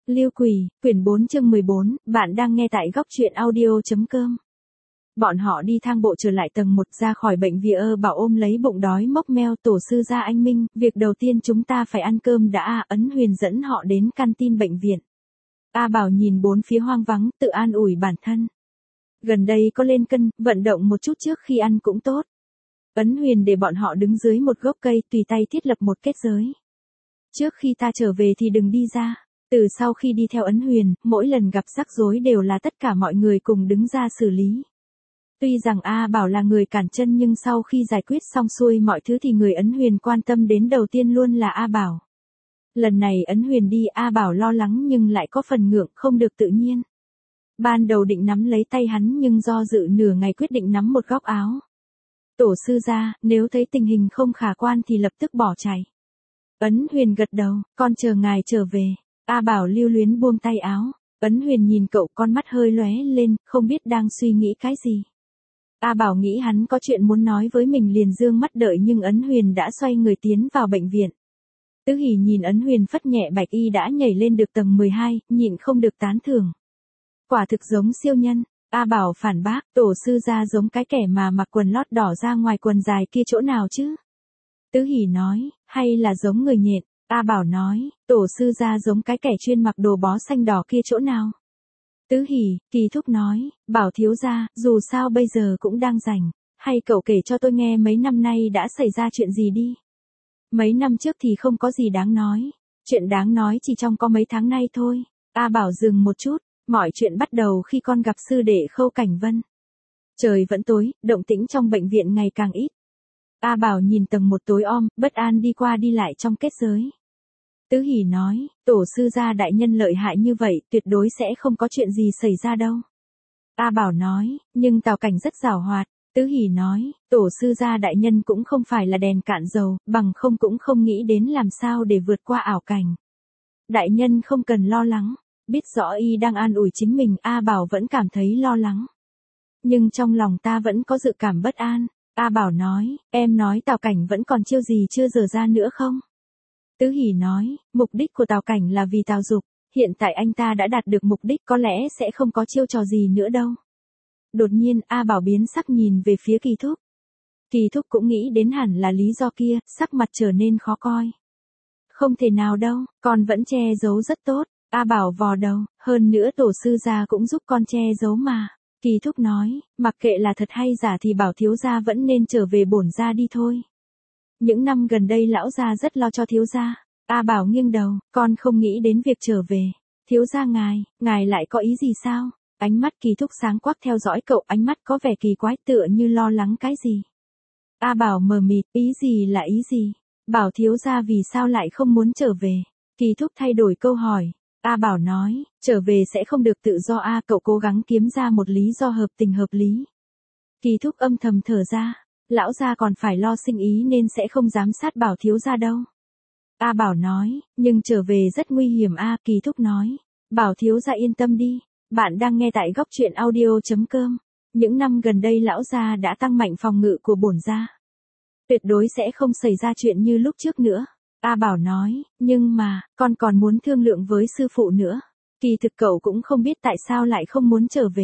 Lưu Quỳ, quyển 4 chương 14, bạn đang nghe tại góc truyện audio.com. Bọn họ đi thang bộ trở lại tầng 1 ra khỏi bệnh viện Bảo ôm lấy bụng đói mốc meo. Tổ sư gia anh Minh, việc đầu tiên chúng ta phải ăn cơm đã. Ấn Huyền dẫn họ đến canteen bệnh viện. A Bảo nhìn bốn phía hoang vắng, tự an ủi bản thân. Gần đây có lên cân, vận động một chút trước khi ăn cũng tốt. Ấn Huyền để bọn họ đứng dưới một gốc cây, tùy tay thiết lập một kết giới. Trước khi ta trở về thì đừng đi ra. Từ sau khi đi theo Ấn Huyền, mỗi lần gặp rắc rối đều là tất cả mọi người cùng đứng ra xử lý. Tuy rằng A Bảo là người cản chân nhưng sau khi giải quyết xong xuôi mọi thứ thì người Ấn Huyền quan tâm đến đầu tiên luôn là A Bảo. Lần này Ấn Huyền đi, A Bảo lo lắng nhưng lại có phần ngượng, không được tự nhiên. Ban đầu định nắm lấy tay hắn nhưng do dự nửa ngày quyết định nắm một góc áo. Tổ sư gia, nếu thấy tình hình không khả quan thì lập tức bỏ chạy. Ấn Huyền gật đầu, con chờ ngài trở về. A Bảo lưu luyến buông tay áo. Ấn Huyền nhìn cậu, con mắt hơi lóe lên, không biết đang suy nghĩ cái gì. A Bảo nghĩ hắn có chuyện muốn nói với mình liền dương mắt đợi nhưng Ấn Huyền đã xoay người tiến vào bệnh viện. Tứ Hỷ nhìn Ấn Huyền phất nhẹ bạch y đã nhảy lên được tầng 12, nhịn không được tán thưởng. Quả thực giống siêu nhân. A Bảo phản bác, tổ sư gia giống cái kẻ mà mặc quần lót đỏ ra ngoài quần dài kia chỗ nào chứ? Tứ Hỷ nói, hay là giống người nhện? A Bảo nói, tổ sư gia giống cái kẻ chuyên mặc đồ bó xanh đỏ kia chỗ nào? Tứ Hỷ, Kỳ Thúc nói, Bảo thiếu gia, dù sao bây giờ cũng đang rảnh, hay cậu kể cho tôi nghe mấy năm nay đã xảy ra chuyện gì đi. Mấy năm trước thì không có gì đáng nói, chuyện đáng nói chỉ trong có mấy tháng nay thôi. A Bảo dừng một chút, mọi chuyện bắt đầu khi con gặp sư đệ Khâu Cảnh Vân. Trời vẫn tối, động tĩnh trong bệnh viện ngày càng ít. A Bảo nhìn tầng 1 tối om, bất an đi qua đi lại trong kết giới. Tứ Hỷ nói, tổ sư gia đại nhân lợi hại như vậy, tuyệt đối sẽ không có chuyện gì xảy ra đâu. A Bảo nói, nhưng Tào Cảnh rất giàu hoạt. Tứ Hỷ nói, tổ sư gia đại nhân cũng không phải là đèn cạn dầu, bằng không cũng không nghĩ đến làm sao để vượt qua ảo cảnh. Đại nhân không cần lo lắng, biết rõ y đang an ủi chính mình, A Bảo vẫn cảm thấy lo lắng. Nhưng trong lòng ta vẫn có dự cảm bất an. A Bảo nói, em nói Tào Cảnh vẫn còn chiêu gì chưa dở ra nữa không? Tứ Hỷ nói, mục đích của Tào Cảnh là vì Tào Dục, hiện tại anh ta đã đạt được mục đích có lẽ sẽ không có chiêu trò gì nữa đâu. Đột nhiên A Bảo biến sắc nhìn về phía Kỳ Thúc. Kỳ Thúc cũng nghĩ đến hẳn là lý do kia, sắc mặt trở nên khó coi. Không thể nào đâu, con vẫn che giấu rất tốt. A Bảo vò đầu, hơn nữa tổ sư gia cũng giúp con che giấu mà. Kỳ Thúc nói, mặc kệ là thật hay giả thì Bảo thiếu gia vẫn nên trở về bổn gia đi thôi. Những năm gần đây lão gia rất lo cho thiếu gia. A Bảo nghiêng đầu, con không nghĩ đến việc trở về. Thiếu gia ngài lại có ý gì sao? Ánh mắt Kỳ Thúc sáng quắc theo dõi cậu, ánh mắt có vẻ kỳ quái tựa như lo lắng cái gì. A Bảo mờ mịt, ý gì là ý gì? Bảo thiếu gia vì sao lại không muốn trở về? Kỳ Thúc thay đổi câu hỏi. A Bảo nói, trở về sẽ không được tự do a, cậu cố gắng kiếm ra một lý do hợp tình hợp lý. Kỳ Thúc âm thầm thở ra, lão gia còn phải lo sinh ý nên sẽ không giám sát Bảo thiếu gia đâu. A Bảo nói, nhưng trở về rất nguy hiểm a. Kỳ Thúc nói, Bảo thiếu gia yên tâm đi, bạn đang nghe tại góc truyện audio.com. Những năm gần đây lão gia đã tăng mạnh phòng ngự của bổn gia. Tuyệt đối sẽ không xảy ra chuyện như lúc trước nữa. A Bảo nói, nhưng mà, con còn muốn thương lượng với sư phụ nữa. Kỳ thực cậu cũng không biết tại sao lại không muốn trở về.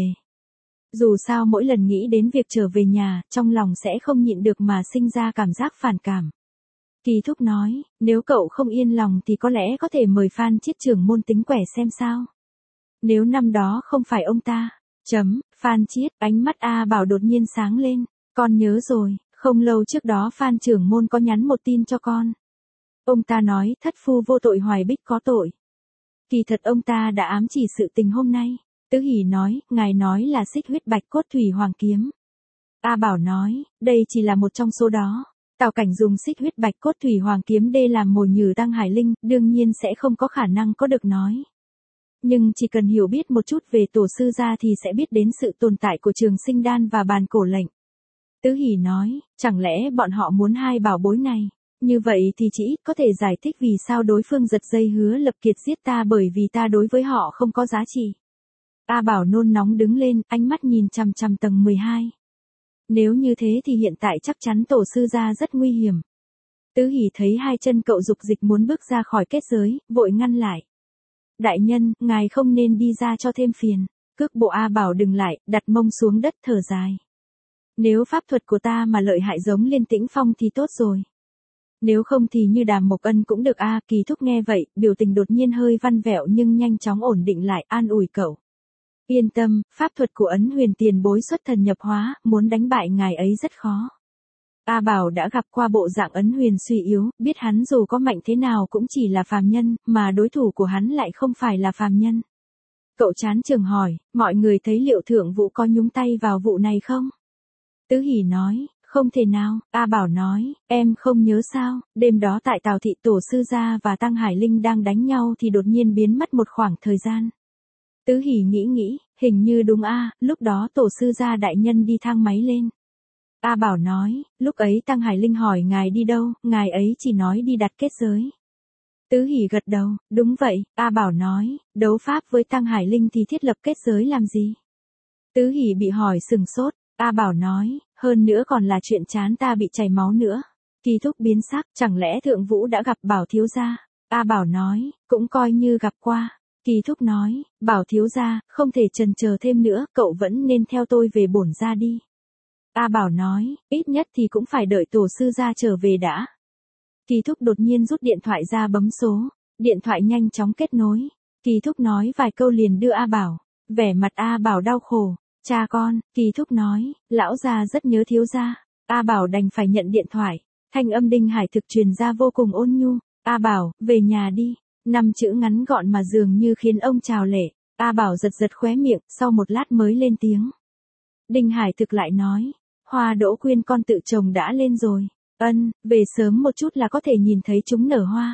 Dù sao mỗi lần nghĩ đến việc trở về nhà, trong lòng sẽ không nhịn được mà sinh ra cảm giác phản cảm. Kỳ Thúc nói, nếu cậu không yên lòng thì có lẽ có thể mời Phan Chiết trưởng môn tính quẻ xem sao. Nếu năm đó không phải ông ta. Phan Chiết, ánh mắt A Bảo đột nhiên sáng lên. Con nhớ rồi, không lâu trước đó Phan trưởng môn có nhắn một tin cho con. Ông ta nói thất phu vô tội Hoài Bích có tội. Kỳ thật ông ta đã ám chỉ sự tình hôm nay. Tứ Hỷ nói, ngài nói là xích huyết bạch cốt thủy hoàng kiếm. A Bảo nói, đây chỉ là một trong số đó. Tào Cảnh dùng xích huyết bạch cốt thủy hoàng kiếm đê làm mồi nhử Tăng Hải Linh, đương nhiên sẽ không có khả năng có được nói. Nhưng chỉ cần hiểu biết một chút về tổ sư gia thì sẽ biết đến sự tồn tại của Trường Sinh Đan và bàn cổ lệnh. Tứ Hỷ nói, chẳng lẽ bọn họ muốn hai bảo bối này? Như vậy thì chỉ ít có thể giải thích vì sao đối phương giật dây hứa Lập Kiệt giết ta bởi vì ta đối với họ không có giá trị. A Bảo nôn nóng đứng lên, ánh mắt nhìn chằm chằm tầng 12. Nếu như thế thì hiện tại chắc chắn tổ sư gia rất nguy hiểm. Tứ Hỷ thấy hai chân cậu dục dịch muốn bước ra khỏi kết giới, vội ngăn lại. Đại nhân, ngài không nên đi ra cho thêm phiền. Cước bộ A Bảo đừng lại, đặt mông xuống đất thở dài. Nếu pháp thuật của ta mà lợi hại giống Liên Tĩnh Phong thì tốt rồi. Nếu không thì như Đàm Mộc Ân cũng được a. Kỳ Thúc nghe vậy, biểu tình đột nhiên hơi văn vẹo nhưng nhanh chóng ổn định lại, an ủi cậu. Yên tâm, pháp thuật của Ấn Huyền tiền bối xuất thần nhập hóa, muốn đánh bại ngài ấy rất khó. A Bảo đã gặp qua bộ dạng Ấn Huyền suy yếu, biết hắn dù có mạnh thế nào cũng chỉ là phàm nhân, mà đối thủ của hắn lại không phải là phàm nhân. Cậu chán chường hỏi, mọi người thấy Liệu Thượng Vũ có nhúng tay vào vụ này không? Tứ Hỷ nói, không thể nào. A Bảo nói, em không nhớ sao, đêm đó tại Tào Thị Tổ Sư Gia và Tăng Hải Linh đang đánh nhau thì đột nhiên biến mất một khoảng thời gian. Tứ Hỷ nghĩ, hình như đúng a. Lúc đó Tổ Sư Gia đại nhân đi thang máy lên. A Bảo nói, lúc ấy Tăng Hải Linh hỏi ngài đi đâu, ngài ấy chỉ nói đi đặt kết giới. Tứ Hỷ gật đầu, đúng vậy. A Bảo nói, đấu pháp với Tăng Hải Linh thì thiết lập kết giới làm gì? Tứ Hỷ bị hỏi sừng sốt. A Bảo nói, hơn nữa còn là chuyện chán ta bị chảy máu nữa. Kỳ Thúc biến sắc, chẳng lẽ Thượng Vũ đã gặp Bảo thiếu gia? A Bảo nói, cũng coi như gặp qua. Kỳ Thúc nói, Bảo thiếu gia, không thể chần chờ thêm nữa, cậu vẫn nên theo tôi về bổn gia đi. A Bảo nói, ít nhất thì cũng phải đợi Tổ Sư gia trở về đã. Kỳ Thúc đột nhiên rút điện thoại ra bấm số, điện thoại nhanh chóng kết nối. Kỳ Thúc nói vài câu liền đưa A Bảo, vẻ mặt A Bảo đau khổ. Cha con, Kỳ Thúc nói, lão già rất nhớ thiếu gia. A Bảo đành phải nhận điện thoại, thanh âm Đinh Hải Thực truyền ra vô cùng ôn nhu. A Bảo, về nhà đi. 5 chữ ngắn gọn mà dường như khiến ông trào lệ. A Bảo giật khóe miệng, sau một lát mới lên tiếng. Đinh Hải Thực lại nói, hoa đỗ quyên con tự trồng đã lên rồi. Ân, về sớm một chút là có thể nhìn thấy chúng nở hoa.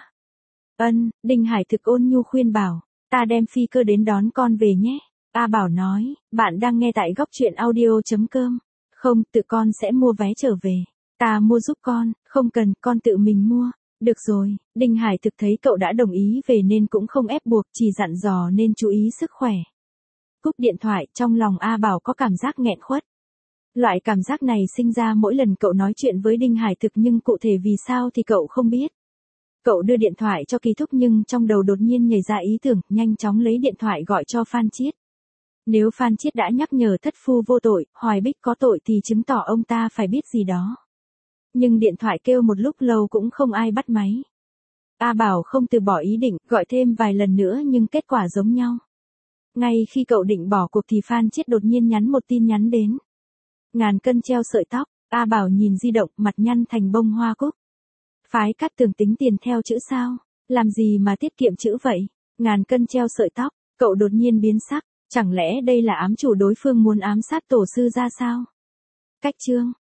Ân, Đinh Hải Thực ôn nhu khuyên bảo, ta đem phi cơ đến đón con về nhé. A Bảo nói, bạn đang nghe tại góc truyện audio.com. Không, tự con sẽ mua vé trở về. Ta mua giúp con, không cần, con tự mình mua. Được rồi, Đinh Hải Thực thấy cậu đã đồng ý về nên cũng không ép buộc, chỉ dặn dò nên chú ý sức khỏe. Cúp điện thoại, trong lòng A Bảo có cảm giác nghẹn khuất. Loại cảm giác này sinh ra mỗi lần cậu nói chuyện với Đinh Hải Thực nhưng cụ thể vì sao thì cậu không biết. Cậu đưa điện thoại cho Kỳ Thúc nhưng trong đầu đột nhiên nhảy ra ý tưởng, nhanh chóng lấy điện thoại gọi cho Phan Chiết. Nếu Phan Chiết đã nhắc nhở thất phu vô tội, Hoài Bích có tội thì chứng tỏ ông ta phải biết gì đó. Nhưng điện thoại kêu một lúc lâu cũng không ai bắt máy. A Bảo không từ bỏ ý định, gọi thêm vài lần nữa nhưng kết quả giống nhau. Ngay khi cậu định bỏ cuộc thì Phan Chiết đột nhiên nhắn một tin nhắn đến. 1000 cân treo sợi tóc. A Bảo nhìn di động, mặt nhăn thành bông hoa cúc. Phái Cát Tường tính tiền theo chữ sao? Làm gì mà tiết kiệm chữ vậy? 1000 cân treo sợi tóc. Cậu đột nhiên biến sắc. Chẳng lẽ đây là ám chủ đối phương muốn ám sát Tổ Sư gia sao? Cách chương